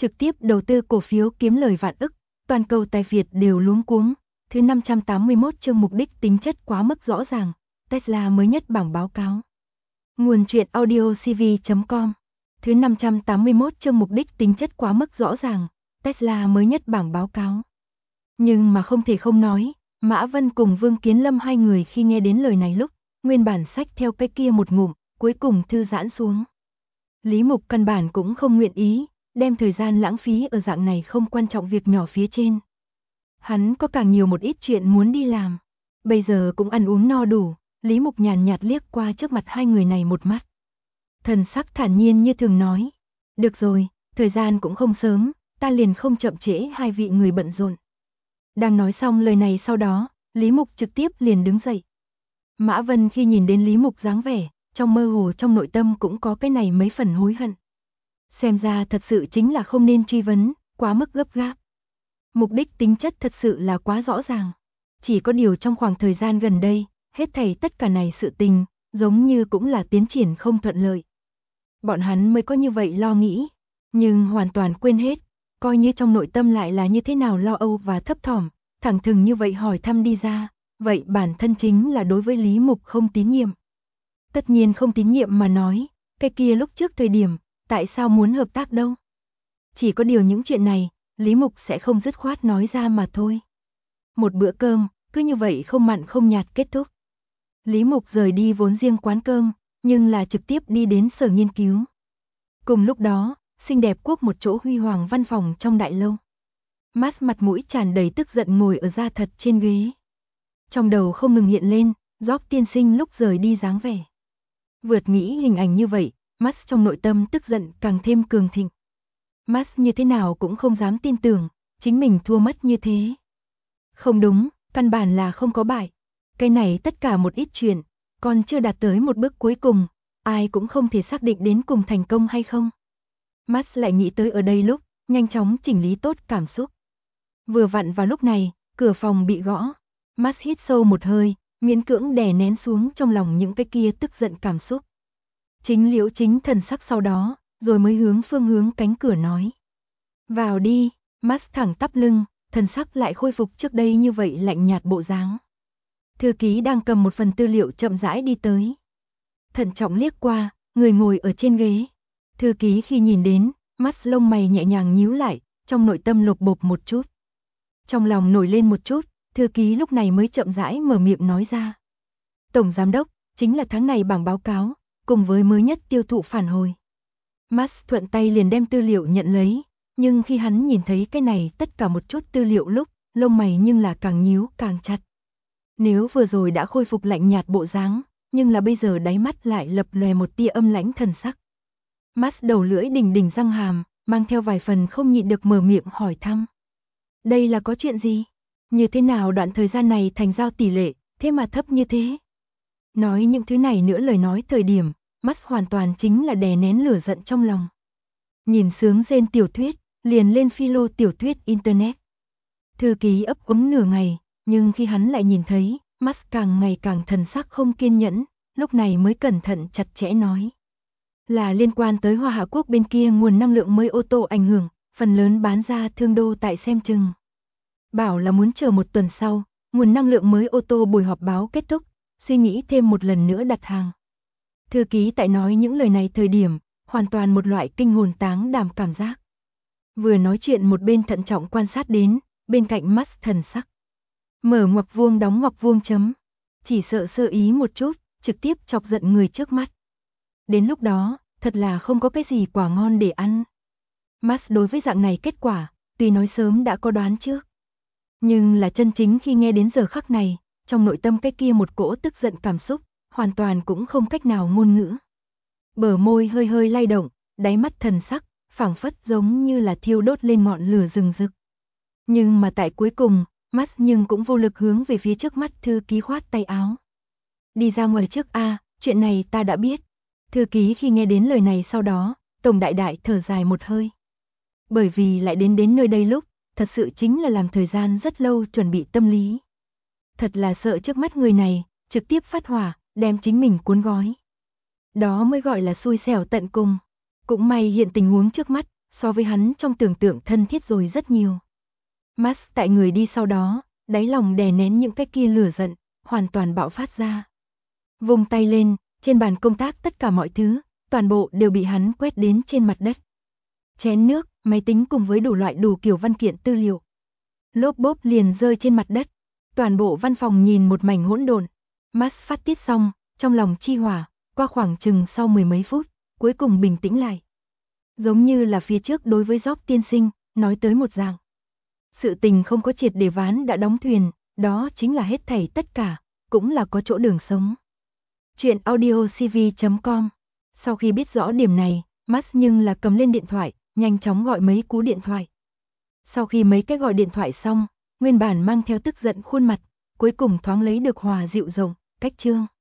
trực tiếp đầu tư cổ phiếu kiếm lời vạn ức, toàn cầu tài Việt đều luống cuống. Thứ 581 chương mục đích tính chất quá mức rõ ràng, Tesla mới nhất bảng báo cáo. Nguồn truyện audio cv.com. Thứ 581 chương mục đích tính chất quá mức rõ ràng, Tesla mới nhất bảng báo cáo. Nhưng mà không thể không nói, Mã Vân cùng Vương Kiến Lâm hai người khi nghe đến lời này lúc, nguyên bản xách theo cái kia một ngụm, cuối cùng thư giãn xuống. Lý Mục căn bản cũng không nguyện ý, đem thời gian lãng phí ở dạng này không quan trọng việc nhỏ phía trên. Hắn có càng nhiều một ít chuyện muốn đi làm. Bây giờ cũng ăn uống no đủ, Lý Mục nhàn nhạt liếc qua trước mặt hai người này một mắt. Thần sắc thản nhiên như thường nói. Được rồi, thời gian cũng không sớm, ta liền không chậm trễ hai vị người bận rộn. Đang nói xong lời này sau đó, Lý Mục trực tiếp liền đứng dậy. Mã Vân khi nhìn đến Lý Mục dáng vẻ, trong mơ hồ trong nội tâm cũng có cái này mấy phần hối hận. Xem ra thật sự chính là không nên truy vấn, quá mức gấp gáp. Mục đích tính chất thật sự là quá rõ ràng. Chỉ có điều trong khoảng thời gian gần đây, hết thảy tất cả này sự tình, giống như cũng là tiến triển không thuận lợi. Bọn hắn mới có như vậy lo nghĩ, nhưng hoàn toàn quên hết, coi như trong nội tâm lại là như thế nào lo âu và thấp thỏm, thẳng thừng như vậy hỏi thăm đi ra, vậy bản thân chính là đối với Lý Mục không tín nhiệm. Tất nhiên không tín nhiệm mà nói, cái kia lúc trước thời điểm, tại sao muốn hợp tác đâu? Chỉ có điều những chuyện này, Lý Mục sẽ không dứt khoát nói ra mà thôi. Một bữa cơm, cứ như vậy không mặn không nhạt kết thúc. Lý Mục rời đi vốn riêng quán cơm, nhưng là trực tiếp đi đến sở nghiên cứu. Cùng lúc đó, xinh đẹp quốc một chỗ huy hoàng văn phòng trong đại lâu. Max mặt mũi tràn đầy tức giận ngồi ở da thật trên ghế. Trong đầu không ngừng hiện lên, Job tiên sinh lúc rời đi dáng vẻ. Vượt nghĩ hình ảnh như vậy, Max trong nội tâm tức giận càng thêm cường thịnh. Max như thế nào cũng không dám tin tưởng, chính mình thua mất như thế. Không đúng, căn bản là không có bại. Cái này tất cả một ít chuyện, còn chưa đạt tới một bước cuối cùng, ai cũng không thể xác định đến cùng thành công hay không. Max lại nghĩ tới ở đây lúc, nhanh chóng chỉnh lý tốt cảm xúc. Vừa vặn vào lúc này, cửa phòng bị gõ. Max hít sâu một hơi, miễn cưỡng đè nén xuống trong lòng những cái kia tức giận cảm xúc. Chính Liễu Chính thần sắc sau đó, rồi mới hướng phương hướng cánh cửa nói. Vào đi, Max thẳng tắp lưng, thần sắc lại khôi phục trước đây như vậy lạnh nhạt bộ dáng. Thư ký đang cầm một phần tư liệu chậm rãi đi tới. Thận trọng liếc qua, người ngồi ở trên ghế. Thư ký khi nhìn đến, mắt lông mày nhẹ nhàng nhíu lại, trong nội tâm lột bột một chút. Trong lòng nổi lên một chút, thư ký lúc này mới chậm rãi mở miệng nói ra. Tổng giám đốc, chính là tháng này bảng báo cáo, cùng với mới nhất tiêu thụ phản hồi. Max thuận tay liền đem tư liệu nhận lấy, nhưng khi hắn nhìn thấy cái này tất cả một chút tư liệu lúc, lông mày nhưng là càng nhíu càng chặt. Nếu vừa rồi đã khôi phục lạnh nhạt bộ dáng, nhưng là bây giờ đáy mắt lại lập lòe một tia âm lãnh thần sắc. Max đầu lưỡi đỉnh răng hàm, mang theo vài phần không nhịn được mở miệng hỏi thăm. Đây là có chuyện gì? Như thế nào đoạn thời gian này thành giao tỷ lệ, thế mà thấp như thế? Nói những thứ này nữa lời nói thời điểm, Max hoàn toàn chính là đè nén lửa giận trong lòng. Nhìn sướng rên tiểu thuyết, liền lên philo tiểu thuyết internet. Thư ký ấp úng nửa ngày, nhưng khi hắn lại nhìn thấy, Max càng ngày càng thần sắc không kiên nhẫn, lúc này mới cẩn thận chặt chẽ nói. Là liên quan tới Hoa Hạ Quốc bên kia nguồn năng lượng mới ô tô ảnh hưởng, phần lớn bán ra thương đô tại xem chừng. Bảo là muốn chờ một tuần sau, nguồn năng lượng mới ô tô buổi họp báo kết thúc, suy nghĩ thêm một lần nữa đặt hàng. Thư ký tại nói những lời này thời điểm, hoàn toàn một loại kinh hồn táng đảm cảm giác. Vừa nói chuyện một bên thận trọng quan sát đến, bên cạnh Max thần sắc. Mở ngoặc vuông đóng ngoặc vuông chấm. Chỉ sợ sơ ý một chút, trực tiếp chọc giận người trước mắt. Đến lúc đó, thật là không có cái gì quả ngon để ăn. Max đối với dạng này kết quả, tuy nói sớm đã có đoán trước. Nhưng là chân chính khi nghe đến giờ khắc này, trong nội tâm cái kia một cỗ tức giận cảm xúc, hoàn toàn cũng không cách nào ngôn ngữ. Bờ môi hơi hơi lay động, đáy mắt thần sắc, phảng phất giống như là thiêu đốt lên ngọn lửa rừng rực. Nhưng mà tại cuối cùng, Max nhưng cũng vô lực hướng về phía trước mắt thư ký khoát tay áo. Đi ra ngoài trước a, chuyện này ta đã biết. Thư ký khi nghe đến lời này sau đó, tổng đại thở dài một hơi. Bởi vì lại đến nơi đây lúc, thật sự chính là làm thời gian rất lâu chuẩn bị tâm lý. Thật là sợ trước mắt người này, trực tiếp phát hỏa, đem chính mình cuốn gói. Đó mới gọi là xui xẻo tận cùng. Cũng may hiện tình huống trước mắt, so với hắn trong tưởng tượng thân thiết rồi rất nhiều. Max tại người đi sau đó, đáy lòng đè nén những cái kia lửa giận, hoàn toàn bạo phát ra. Vung tay lên, trên bàn công tác tất cả mọi thứ, toàn bộ đều bị hắn quét đến trên mặt đất. Chén nước, máy tính cùng với đủ loại đủ kiểu văn kiện tư liệu. Lốp bốp liền rơi trên mặt đất, toàn bộ văn phòng nhìn một mảnh hỗn độn. Max phát tiết xong, trong lòng chi hỏa, qua khoảng chừng sau 10 mấy phút, cuối cùng bình tĩnh lại. Giống như là phía trước đối với Job tiên sinh, nói tới một dạng. Sự tình không có triệt để ván đã đóng thuyền, đó chính là hết thảy tất cả, cũng là có chỗ đường sống. Chuyện audiocv.com. Sau khi biết rõ điểm này, Max nhưng là cầm lên điện thoại, nhanh chóng gọi mấy cú điện thoại. Sau khi mấy cái gọi điện thoại xong, nguyên bản mang theo tức giận khuôn mặt, cuối cùng thoáng lấy được hòa dịu rộng, cách trương.